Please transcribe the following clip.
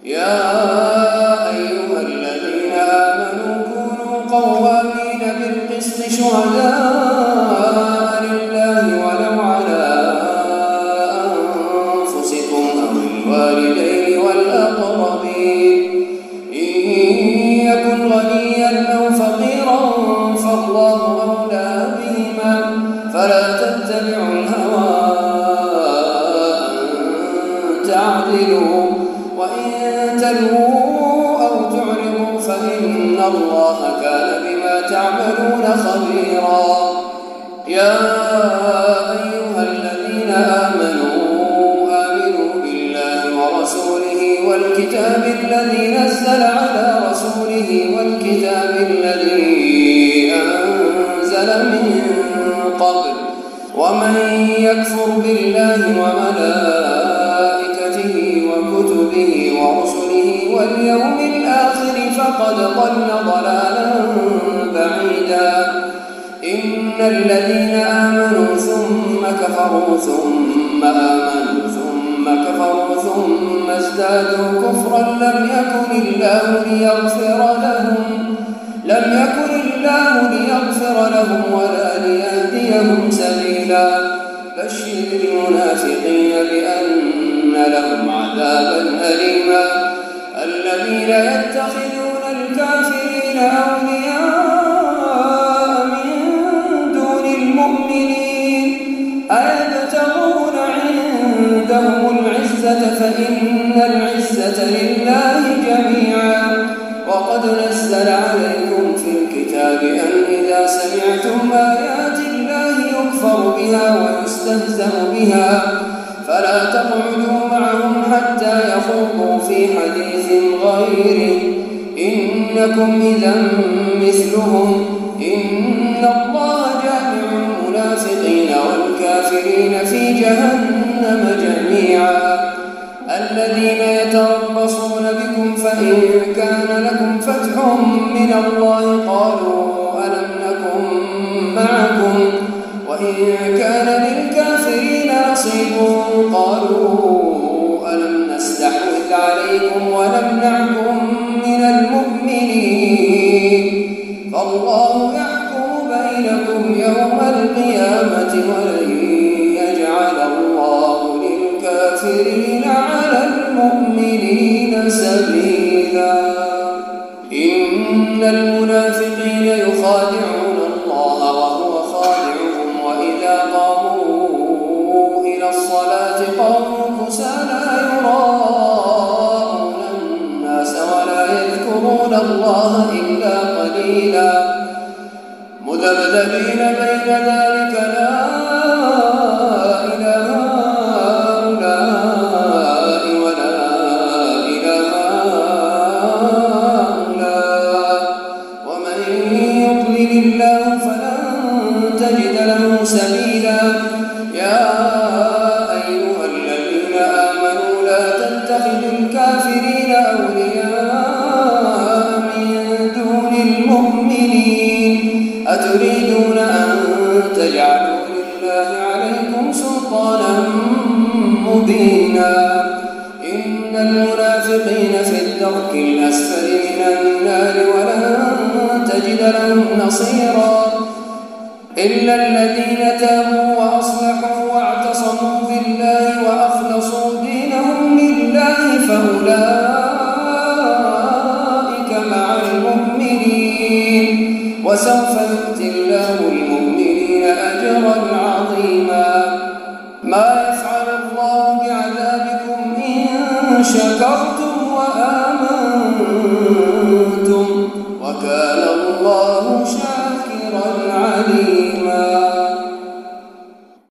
يا أيها الذين آمنوا كونوا قوامين بالقسط شهداء لله ولو على أنفسكم أو الوالدين والأقربين إن يكن غنيا أو فقيرا فالله أولى بهما فلا تتبعوا الهوى أن تعدلوا وإن تلووا أو تعرضوا فإن الله كان بما تعملون خبيرا. يا أيها الذين آمنوا بالله ورسوله والكتاب الذي نزل على رسوله والكتاب الذي أنزل من قبل ومن يكفر بالله وملائكته وكتبه ورسله واليوم الآخر فقد ضل ضلالا بعيدا. إن الذين آمنوا ثم كفروا ثم آمنوا ثم كفروا ثم ازدادوا كفرا لم يكن الله ليغفر لهم ولا ليهديهم سبيلا. بشر المنافقين بأن لهم عذابا أليما. الذين يتخذون الكافرين أولياء من دون المؤمنين أيبتغون عندهم العزة فإن العزة لله جميعا. وقد نزل عليكم في الكتاب أن إذا سمعتم آيات الله يكفر بها ويستهزأ بها فلا تقعدوا معهم حتى يخوضوا في حديث غيره إنكم إذا مثلهم. إن الله جامع المنافقين والكافرين في جهنم جميعا. الذين يتربصون بكم فإن كان لكم فتح من الله قالوا ألم نكن معكم وإن كان للكافرين نصيب قالوا ألم نستحوذ عليكم ونمنعكم من المؤمنين فالله يحكم بينكم يوم القيامة ولن يجعل الله للكافرين على المؤمنين سبيلا. إن المنافقين يخادعون الله وهو خادعهم وإذا قاموا إلى الصلاة قاموا كسالى يراءون الناس ولا يذكرون الله إلا قليلا. مذبذبين بين ذلك لا إله هؤلاء ولا إله هؤلاء ومن يضلل الله فلن تجد له سبيلا. يا أيها الذين آمنوا لا تتخذوا الكافرين أولياء من دون المؤمنين أتريدون أن تجعلوا لله عليكم سلطانا مبينا. إن المنافقين في الدرك الأسفل من النار ولن تجد لهم نصيرا إلا الذين تابوا وأصلحوا واعتصموا بالله وأخلصوا دينهم لله فأولئك مع المؤمنين وسوف يؤتي الله المؤمنين أجرا عظيما. ما يفعل الله بعذابكم إن شكرتم وآمنتم وكان الله شاكرا عليما.